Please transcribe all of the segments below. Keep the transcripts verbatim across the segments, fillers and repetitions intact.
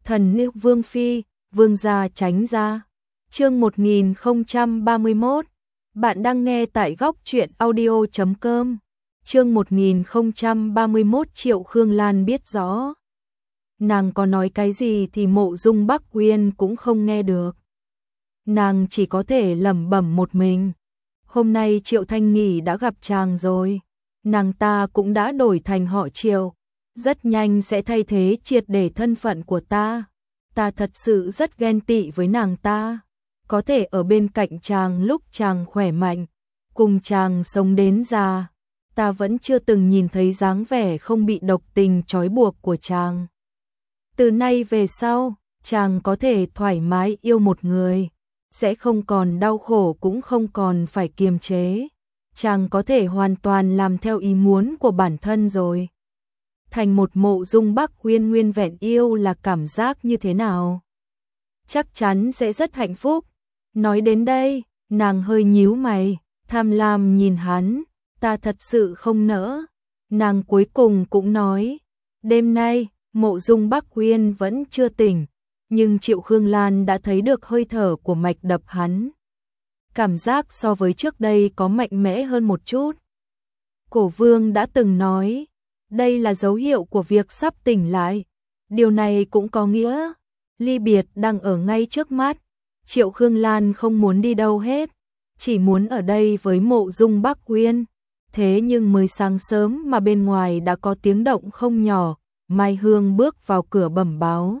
Thần nữ Vương Phi, Vương gia tránh ra. Chương một nghìn không trăm ba mươi mốt. Bạn đang nghe tại góc truyện audio chấm com. Chương một nghìn không trăm ba mươi mốt. Triệu Khương Lan biết rõ. Nàng có nói cái gì thì Mộ Dung Bắc Uyên cũng không nghe được. Nàng chỉ có thể lẩm bẩm một mình. Hôm nay Triệu Thanh Nghỉ đã gặp chàng rồi. Nàng ta cũng đã đổi thành họ Triệu. Rất nhanh sẽ thay thế triệt để thân phận của ta. Ta thật sự rất ghen tị với nàng ta. Có thể ở bên cạnh chàng lúc chàng khỏe mạnh, cùng chàng sống đến già. Ta vẫn chưa từng nhìn thấy dáng vẻ không bị độc tình trói buộc của chàng. Từ nay về sau, chàng có thể thoải mái yêu một người, sẽ không còn đau khổ cũng không còn phải kiềm chế. Chàng có thể hoàn toàn làm theo ý muốn của bản thân rồi. Thành một Mộ Dung Bắc Uyên nguyên vẹn yêu là cảm giác như thế nào? Chắc chắn sẽ rất hạnh phúc. Nói đến đây, nàng hơi nhíu mày, tham lam nhìn hắn, ta thật sự không nỡ. Nàng cuối cùng cũng nói, đêm nay, Mộ Dung Bắc Uyên vẫn chưa tỉnh, nhưng Triệu Khương Lan đã thấy được hơi thở của mạch đập hắn. Cảm giác so với trước đây có mạnh mẽ hơn một chút. Cổ Vương đã từng nói, đây là dấu hiệu của việc sắp tỉnh lại. Điều này cũng có nghĩa, ly biệt đang ở ngay trước mắt. Triệu Khương Lan không muốn đi đâu hết, chỉ muốn ở đây với Mộ Dung Bắc Uyên. Thế nhưng mới sáng sớm mà bên ngoài đã có tiếng động không nhỏ, Mai Hương bước vào cửa bẩm báo.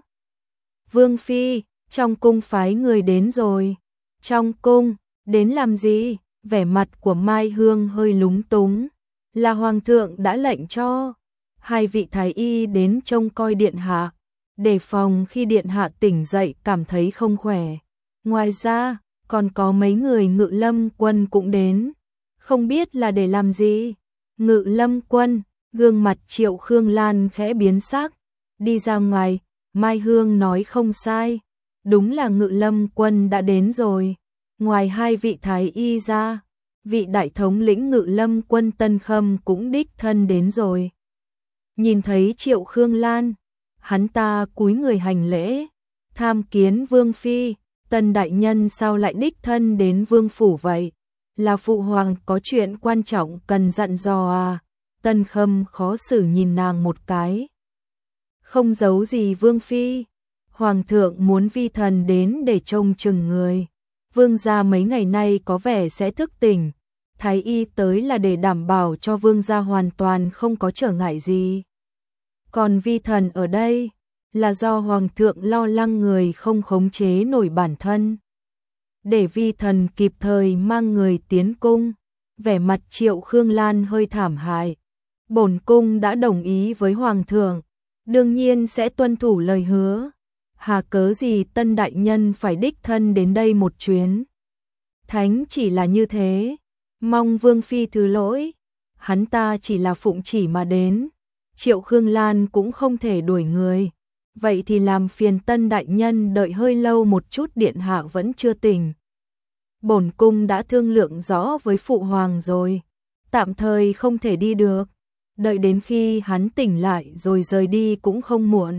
Vương Phi, trong cung phái người đến rồi. Trong cung, đến làm gì? Vẻ mặt của Mai Hương hơi lúng túng. Là Hoàng thượng đã lệnh cho hai vị thái y đến trông coi điện hạ, đề phòng khi điện hạ tỉnh dậy cảm thấy không khỏe. Ngoài ra, còn có mấy người Ngự Lâm quân cũng đến, không biết là để làm gì. Ngự Lâm quân, gương mặt Triệu Khương Lan khẽ biến sắc, đi ra ngoài, Mai Hương nói không sai, đúng là Ngự Lâm quân đã đến rồi. Ngoài hai vị thái y ra, vị đại thống lĩnh Ngự Lâm quân Tân Khâm cũng đích thân đến rồi. Nhìn thấy Triệu Khương Lan, hắn ta cúi người hành lễ, tham kiến Vương Phi. Tân đại nhân sao lại đích thân đến vương phủ vậy? Là phụ hoàng có chuyện quan trọng cần dặn dò à? Tân Khâm khó xử nhìn nàng một cái. Không giấu gì Vương Phi, Hoàng thượng muốn vi thần đến để trông chừng người. Vương gia mấy ngày nay có vẻ sẽ thức tỉnh. Thái y tới là để đảm bảo cho vương gia hoàn toàn không có trở ngại gì. Còn vi thần ở đây là do Hoàng thượng lo lắng người không khống chế nổi bản thân. Để vi thần kịp thời mang người tiến cung. Vẻ mặt Triệu Khương Lan hơi thảm hại. Bổn cung đã đồng ý với Hoàng thượng, đương nhiên sẽ tuân thủ lời hứa. Hà cớ gì Tân đại nhân phải đích thân đến đây một chuyến? Thánh chỉ là như thế, mong Vương Phi thứ lỗi. Hắn ta chỉ là phụng chỉ mà đến. Triệu Khương Lan cũng không thể đuổi người. Vậy thì làm phiền Tân đại nhân đợi hơi lâu một chút, điện hạ vẫn chưa tỉnh. Bổn cung đã thương lượng rõ với phụ hoàng rồi, tạm thời không thể đi được, đợi đến khi hắn tỉnh lại rồi rời đi cũng không muộn.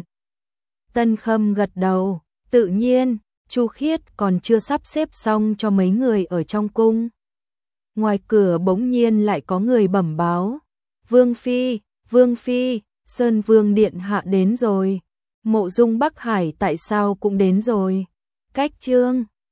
Tân Khâm gật đầu, tự nhiên, Chu Khiết còn chưa sắp xếp xong cho mấy người ở trong cung. Ngoài cửa bỗng nhiên lại có người bẩm báo, Vương Phi, Vương Phi, Sơn Vương điện hạ đến rồi. Mộ Dung Bắc Hải tại sao cũng đến rồi? Cách chương